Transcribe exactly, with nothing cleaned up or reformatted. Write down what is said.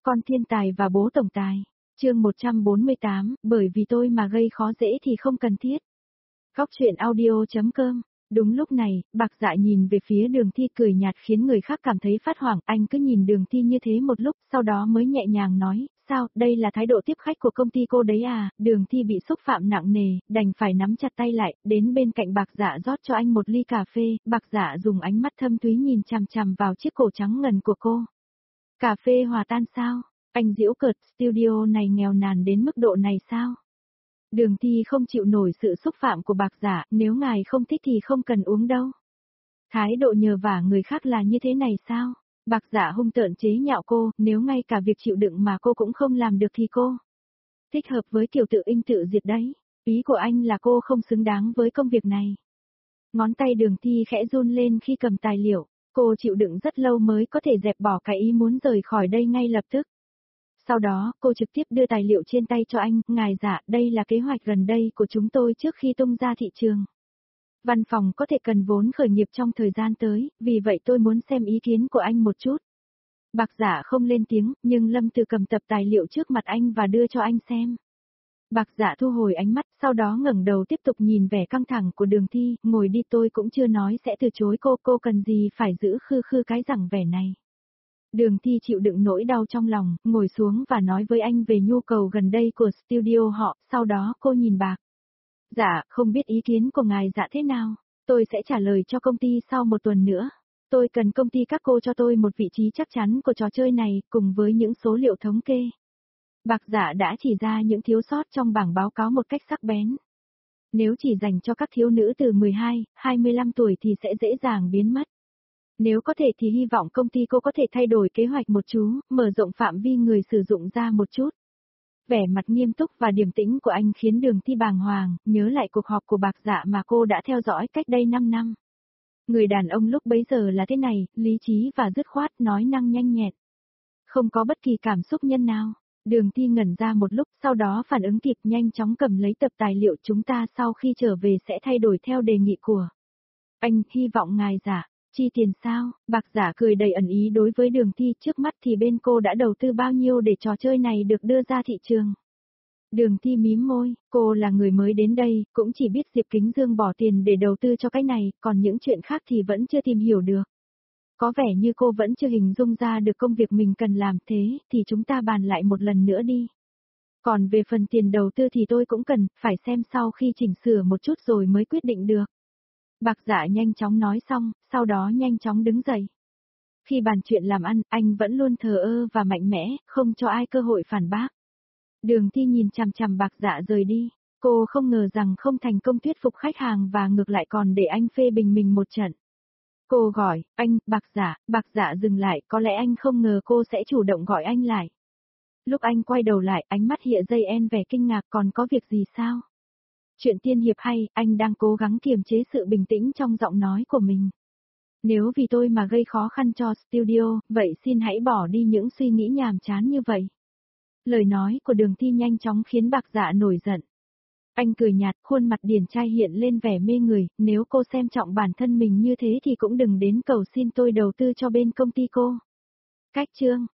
Con thiên tài và bố tổng tài. Chương một trăm bốn mươi tám, bởi vì tôi mà gây khó dễ thì không cần thiết. Góc truyện audio.com. Đúng lúc này, Bạc Dạ nhìn về phía Đường Thi cười nhạt khiến người khác cảm thấy phát hoảng, anh cứ nhìn Đường Thi như thế một lúc, sau đó mới nhẹ nhàng nói, sao, đây là thái độ tiếp khách của công ty cô đấy à? Đường Thi bị xúc phạm nặng nề, đành phải nắm chặt tay lại, đến bên cạnh Bạc Dạ rót cho anh một ly cà phê, Bạc Dạ dùng ánh mắt thâm thúy nhìn chằm chằm vào chiếc cổ trắng ngần của cô. Cà phê hòa tan sao? Anh giễu cợt, studio này nghèo nàn đến mức độ này sao? Đường Thi không chịu nổi sự xúc phạm của Bạc Dạ, nếu ngài không thích thì không cần uống đâu. Thái độ nhờ vả người khác là như thế này sao? Bạc Dạ hung tợn chế nhạo cô, nếu ngay cả việc chịu đựng mà cô cũng không làm được thì cô thích hợp với kiểu tự in tự diệt đấy. Ý của anh là cô không xứng đáng với công việc này. Ngón tay Đường Thi khẽ run lên khi cầm tài liệu, cô chịu đựng rất lâu mới có thể dẹp bỏ cái ý muốn rời khỏi đây ngay lập tức. Sau đó, cô trực tiếp đưa tài liệu trên tay cho anh, ngài Dạ, đây là kế hoạch gần đây của chúng tôi trước khi tung ra thị trường. Văn phòng có thể cần vốn khởi nghiệp trong thời gian tới, vì vậy tôi muốn xem ý kiến của anh một chút. Bạc Dạ không lên tiếng, nhưng Lâm Từ cầm tập tài liệu trước mặt anh và đưa cho anh xem. Bạc Dạ thu hồi ánh mắt, sau đó ngẩng đầu tiếp tục nhìn vẻ căng thẳng của Đường Thi, ngồi đi, tôi cũng chưa nói sẽ từ chối cô, cô cần gì phải giữ khư khư cái rằng vẻ này. Đường Thi chịu đựng nỗi đau trong lòng, ngồi xuống và nói với anh về nhu cầu gần đây của studio họ, sau đó cô nhìn Bạc Dạ, không biết ý kiến của ngài Dạ thế nào, tôi sẽ trả lời cho công ty sau một tuần nữa. Tôi cần công ty các cô cho tôi một vị trí chắc chắn của trò chơi này, cùng với những số liệu thống kê. Bạc Dạ đã chỉ ra những thiếu sót trong bảng báo cáo một cách sắc bén. Nếu chỉ dành cho các thiếu nữ từ mười hai, hai mươi lăm tuổi thì sẽ dễ dàng biến mất. Nếu có thể thì hy vọng công ty cô có thể thay đổi kế hoạch một chú, mở rộng phạm vi người sử dụng ra một chút. Vẻ mặt nghiêm túc và điềm tĩnh của anh khiến Đường Thi bàng hoàng, nhớ lại cuộc họp của Bạc Dạ mà cô đã theo dõi cách đây năm năm. Người đàn ông lúc bấy giờ là thế này, lý trí và dứt khoát, nói năng nhanh nhẹn. Không có bất kỳ cảm xúc nhân nào. Đường Thi ngẩn ra một lúc, sau đó phản ứng kịp, nhanh chóng cầm lấy tập tài liệu, chúng ta sau khi trở về sẽ thay đổi theo đề nghị của anh, hy vọng ngài Dạ. Chi tiền sao? Bạc Dạ cười đầy ẩn ý đối với Đường Thi, trước mắt thì bên cô đã đầu tư bao nhiêu để trò chơi này được đưa ra thị trường. Đường Thi mím môi, cô là người mới đến đây, cũng chỉ biết Diệp Kính Dương bỏ tiền để đầu tư cho cái này, còn những chuyện khác thì vẫn chưa tìm hiểu được. Có vẻ như cô vẫn chưa hình dung ra được công việc mình cần làm, thế thì chúng ta bàn lại một lần nữa đi. Còn về phần tiền đầu tư thì tôi cũng cần, phải xem sau khi chỉnh sửa một chút rồi mới quyết định được. Bạc Dạ nhanh chóng nói xong, sau đó nhanh chóng đứng dậy. Khi bàn chuyện làm ăn, anh vẫn luôn thờ ơ và mạnh mẽ, không cho ai cơ hội phản bác. Đường Thi nhìn chằm chằm Bạc Dạ rời đi, cô không ngờ rằng không thành công thuyết phục khách hàng và ngược lại còn để anh phê bình mình một trận. Cô gọi, anh, Bạc Dạ, Bạc Dạ dừng lại, có lẽ anh không ngờ cô sẽ chủ động gọi anh lại. Lúc anh quay đầu lại, ánh mắt hiện dây en vẻ kinh ngạc, còn có việc gì sao? Chuyện tiên hiệp hay, anh đang cố gắng kiềm chế sự bình tĩnh trong giọng nói của mình. Nếu vì tôi mà gây khó khăn cho studio, vậy xin hãy bỏ đi những suy nghĩ nhàm chán như vậy. Lời nói của Đường Thi nhanh chóng khiến Bạc Dạ nổi giận. Anh cười nhạt, khuôn mặt điển trai hiện lên vẻ mê người, nếu cô xem trọng bản thân mình như thế thì cũng đừng đến cầu xin tôi đầu tư cho bên công ty cô. Cách chương.